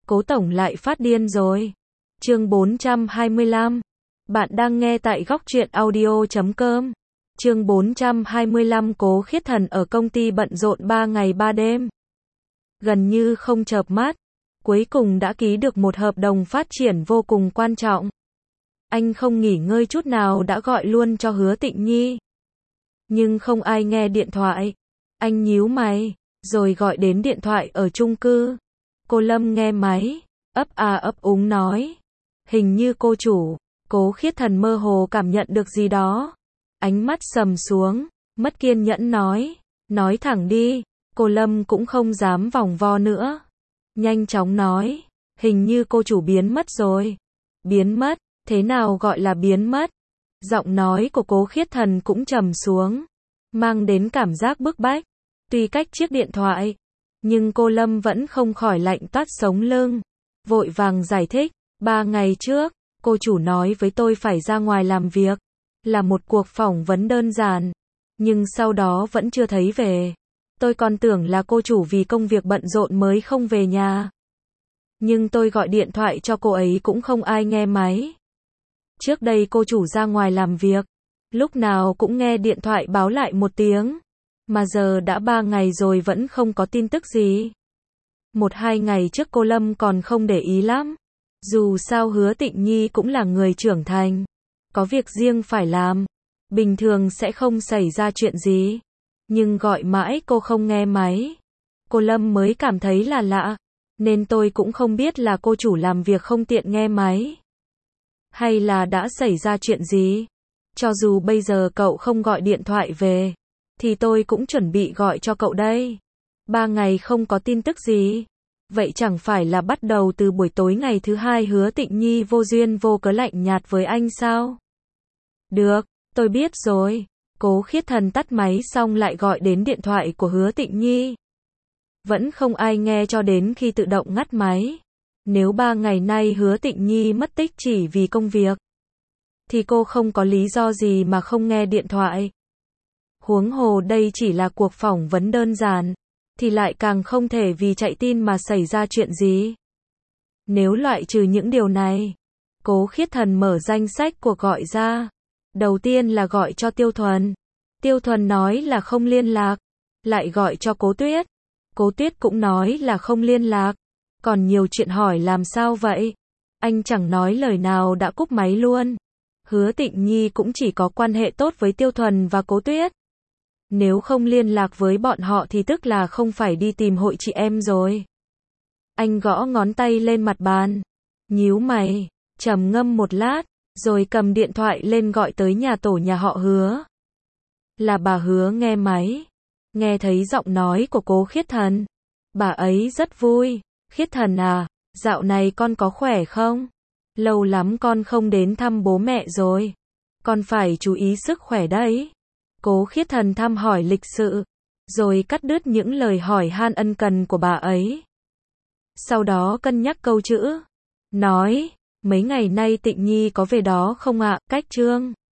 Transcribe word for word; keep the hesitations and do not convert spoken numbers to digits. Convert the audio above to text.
Cố tổng lại phát điên rồi. Chương bốn trăm hai mươi lăm. Bạn đang nghe tại góc truyện audio chấm com. Chương bốn trăm hai mươi lăm. Cố Khiết Thần ở công ty bận rộn ba ngày ba đêm. Gần như không chợp mắt, cuối cùng đã ký được một hợp đồng phát triển vô cùng quan trọng. Anh không nghỉ ngơi chút nào đã gọi luôn cho Hứa Tịnh Nhi. Nhưng không ai nghe điện thoại. Anh nhíu mày, rồi gọi đến điện thoại ở chung cư. Cô Lâm nghe máy, ấp a ấp úng nói. Hình như cô chủ. Cố Khiết Thần mơ hồ cảm nhận được gì đó. Ánh mắt sầm xuống, mất kiên nhẫn nói. Nói thẳng đi. Cô Lâm cũng không dám vòng vo nữa. Nhanh chóng nói. Hình như cô chủ biến mất rồi. Biến mất? Thế nào gọi là biến mất? Giọng nói của Cố Khiết Thần cũng trầm xuống, mang đến cảm giác bức bách. Tuy cách chiếc điện thoại, nhưng cô Lâm vẫn không khỏi lạnh toát sống lưng. Vội vàng giải thích. Ba ngày trước, cô chủ nói với tôi phải ra ngoài làm việc. Là một cuộc phỏng vấn đơn giản. Nhưng sau đó vẫn chưa thấy về. Tôi còn tưởng là cô chủ vì công việc bận rộn mới không về nhà. Nhưng tôi gọi điện thoại cho cô ấy cũng không ai nghe máy. Trước đây cô chủ ra ngoài làm việc, lúc nào cũng nghe điện thoại báo lại một tiếng. Mà giờ đã ba ngày rồi vẫn không có tin tức gì. Một hai ngày trước cô Lâm còn không để ý lắm. Dù sao Hứa Tịnh Nhi cũng là người trưởng thành. Có việc riêng phải làm. Bình thường sẽ không xảy ra chuyện gì. Nhưng gọi mãi cô không nghe máy. Cô Lâm mới cảm thấy là lạ. Nên tôi cũng không biết là cô chủ làm việc không tiện nghe máy. Hay là đã xảy ra chuyện gì. Cho dù bây giờ cậu không gọi điện thoại về, thì tôi cũng chuẩn bị gọi cho cậu đây. Ba ngày không có tin tức gì. Vậy chẳng phải là bắt đầu từ buổi tối ngày thứ hai Hứa Tịnh Nhi vô duyên vô cớ lạnh nhạt với anh sao? Được, tôi biết rồi. Cố Khiết Thần tắt máy xong lại gọi đến điện thoại của Hứa Tịnh Nhi. Vẫn không ai nghe cho đến khi tự động ngắt máy. Nếu ba ngày nay Hứa Tịnh Nhi mất tích chỉ vì công việc, thì cô không có lý do gì mà không nghe điện thoại. Huống hồ đây chỉ là cuộc phỏng vấn đơn giản, thì lại càng không thể vì chạy tin mà xảy ra chuyện gì. Nếu loại trừ những điều này, Cố Khiết Thần mở danh sách cuộc gọi ra. Đầu tiên là gọi cho Tiêu Thuần. Tiêu Thuần nói là không liên lạc. Lại gọi cho Cố Tuyết. Cố Tuyết cũng nói là không liên lạc. Còn nhiều chuyện hỏi làm sao vậy? Anh chẳng nói lời nào đã cúp máy luôn. Hứa Tịnh Nhi cũng chỉ có quan hệ tốt với Tiêu Thuần và Cố Tuyết. Nếu không liên lạc với bọn họ thì tức là không phải đi tìm hội chị em rồi. Anh gõ ngón tay lên mặt bàn, nhíu mày, trầm ngâm một lát, rồi cầm điện thoại lên gọi tới nhà tổ nhà họ Hứa. Là bà Hứa nghe máy, nghe thấy giọng nói của Cố Khiết Thần. Bà ấy rất vui. Khiết Thần à, dạo này con có khỏe không? Lâu lắm con không đến thăm bố mẹ rồi. Con phải chú ý sức khỏe đấy. Cố Khiết Thần thăm hỏi lịch sự, rồi cắt đứt những lời hỏi han ân cần của bà ấy. Sau đó cân nhắc câu chữ, nói, mấy ngày nay Tịnh Nhi có về đó không ạ? Cách Trương